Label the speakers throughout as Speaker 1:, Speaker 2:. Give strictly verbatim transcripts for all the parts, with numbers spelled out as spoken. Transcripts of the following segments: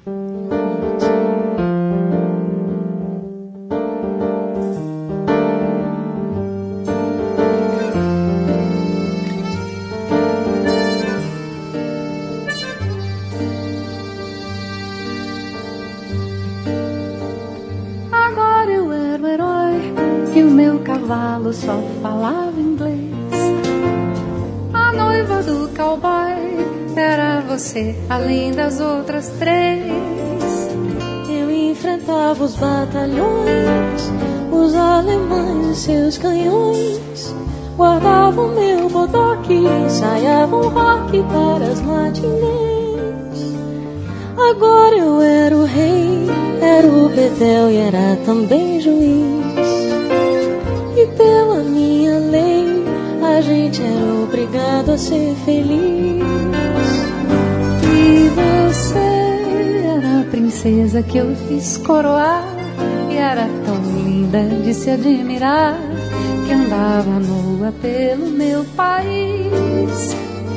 Speaker 1: E o meu cavalo só falava inglês. A noiva do cowboy era você, além das outras três.
Speaker 2: Eu enfrentava os batalhões, os alemães e seus canhões. Guardava o meu bodoque, ensaiava um rock para as matinês. Agora eu era o rei, era o bedel e era também juiz. E pela minha lei, a gente era obrigado a ser feliz.
Speaker 1: E você era a princesa que eu fiz coroar. E era tão linda de se admirar, que andava nua pelo meu país.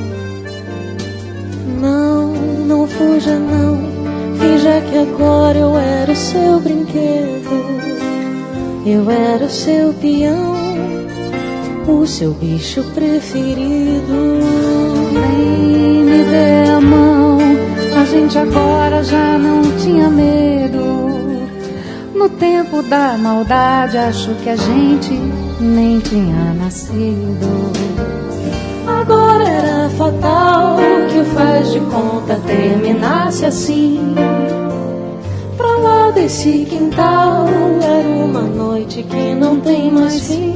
Speaker 2: Não, não fuja não, finja que agora eu era o seu brinquedo. Eu era o seu peão, o seu bicho preferido.
Speaker 1: Vem me dê a mão, a gente agora já não tinha medo. No tempo da maldade, acho que a gente nem tinha nascido.
Speaker 2: Agora era fatal que o faz de conta terminasse assim. Pra lá desse quintal era uma noite que não tem mais fim.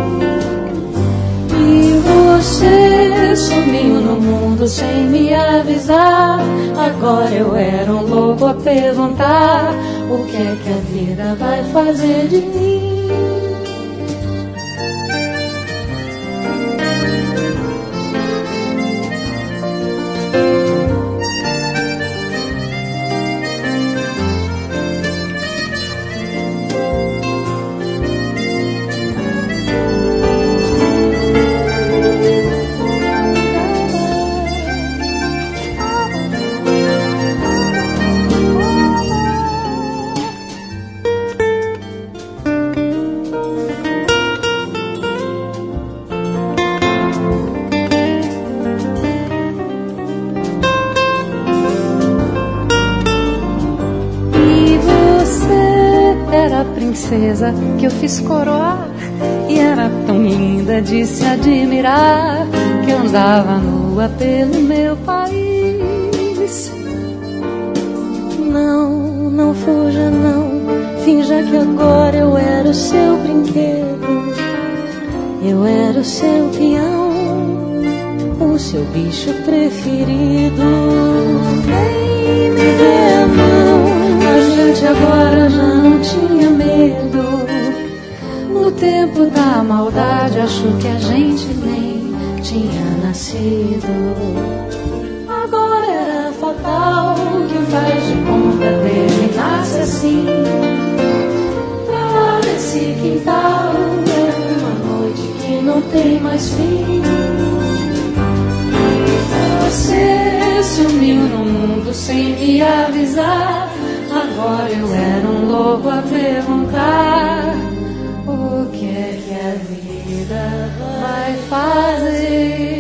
Speaker 2: E você sumiu no mundo sem me avisar. Agora eu era um louco a perguntar: o que é que a vida vai fazer de mim?
Speaker 1: Princesa que eu fiz coroar. E era tão linda de se admirar, que andava nua pelo meu país.
Speaker 2: Não, não fuja não, finja que agora eu era o seu brinquedo. Eu era o seu peão, o seu bicho preferido. Vem me dê a mão, a gente agora já não tinha medo.
Speaker 1: No tempo da maldade, acho que a gente nem tinha nascido.
Speaker 2: Agora era fatal que faz de conta terminasse assim. Pra lá desse quintal era uma noite que não tem mais fim. E você sumiu no mundo sem me avisar. Agora eu era um louco a perguntar: o que é que a vida vai fazer?